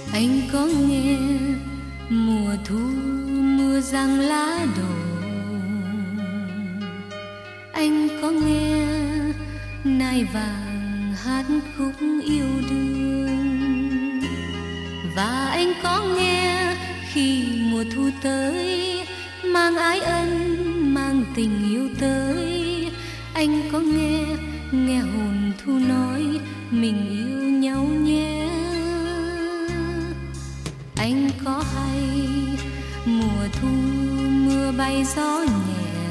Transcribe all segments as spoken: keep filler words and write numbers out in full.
Anh có nghe mùa thu mưa giăng lá đổ, anh có nghe nai vàng hát khúc yêu đương, và anh có nghe khi mùa thu tới mang ái ân mang tình yêu tới. Anh có nghe nghe hồn thu nói mình yêu nhau nhé. Anh có hay mùa thu mưa bay gió nhẹ,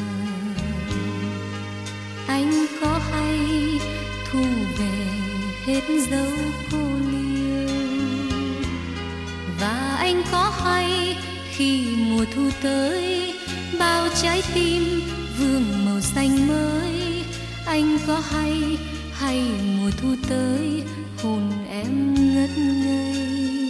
anh có hay thu về hết dấu cô liêu, và anh có hay khi mùa thu tới bao trái tim vương màu xanh mới. Anh có hay hay mùa thu tới hồn em ngất ngây.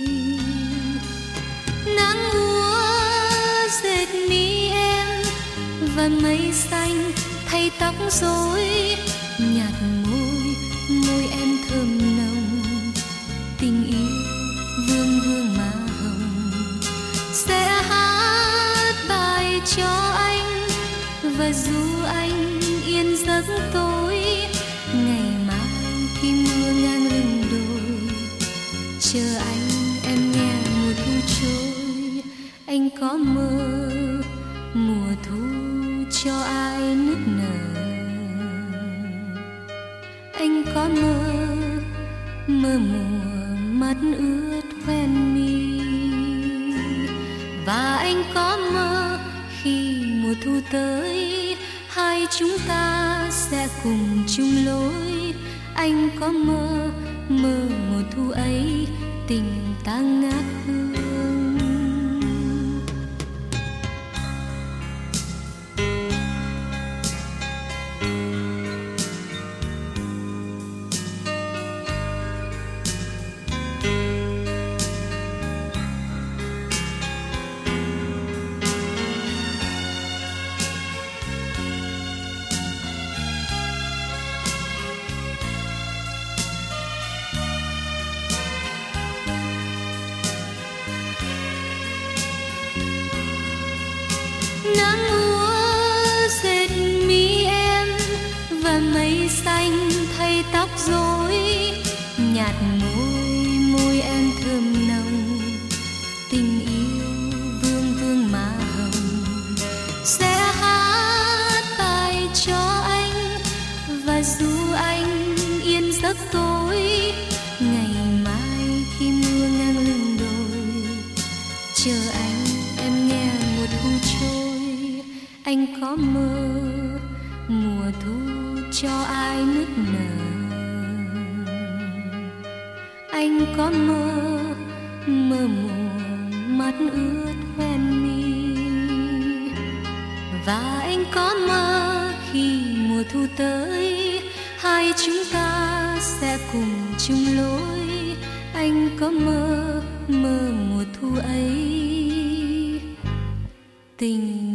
Nắng úa dệt mi em và mây xanh thay tóc rối, nhạt môi môi em thơm nồng, tình yêu vương vương má hồng. Sẽ hát bài cho anh và ru anh yên giấc tối, ngày mai khi mưa ngang lưng đồi chờ anh em nghe mùa thu trôi. Anh có mơ mùa thu cho ai nức nở, anh có mơ mơ mùa mắt ướt hoen mi, và anh có mơ khi mùa thu tới hai chúng ta sẽ cùng chung lối. Anh có mơ mơ mùa thu ấy tình ta ngát hương. Nắng úa dệt mi em và mây xanh thay tóc rối, nhạt môi môi em thơm nồng, tình yêu vương vương má hồng. Sẽ hát bài cho anh và ru anh yên giấc tối, ngày mai khi mưa ngang lưng đồi chờ anh em nghe mùa thu trôi. Anh có mơ mùa thu cho ai nức nở, anh có mơ mơ mùa mắt ướt hoen mi, và anh có mơ khi mùa thu tới hai chúng ta sẽ cùng chung lối. Anh có mơ mơ mùa thu ấy tình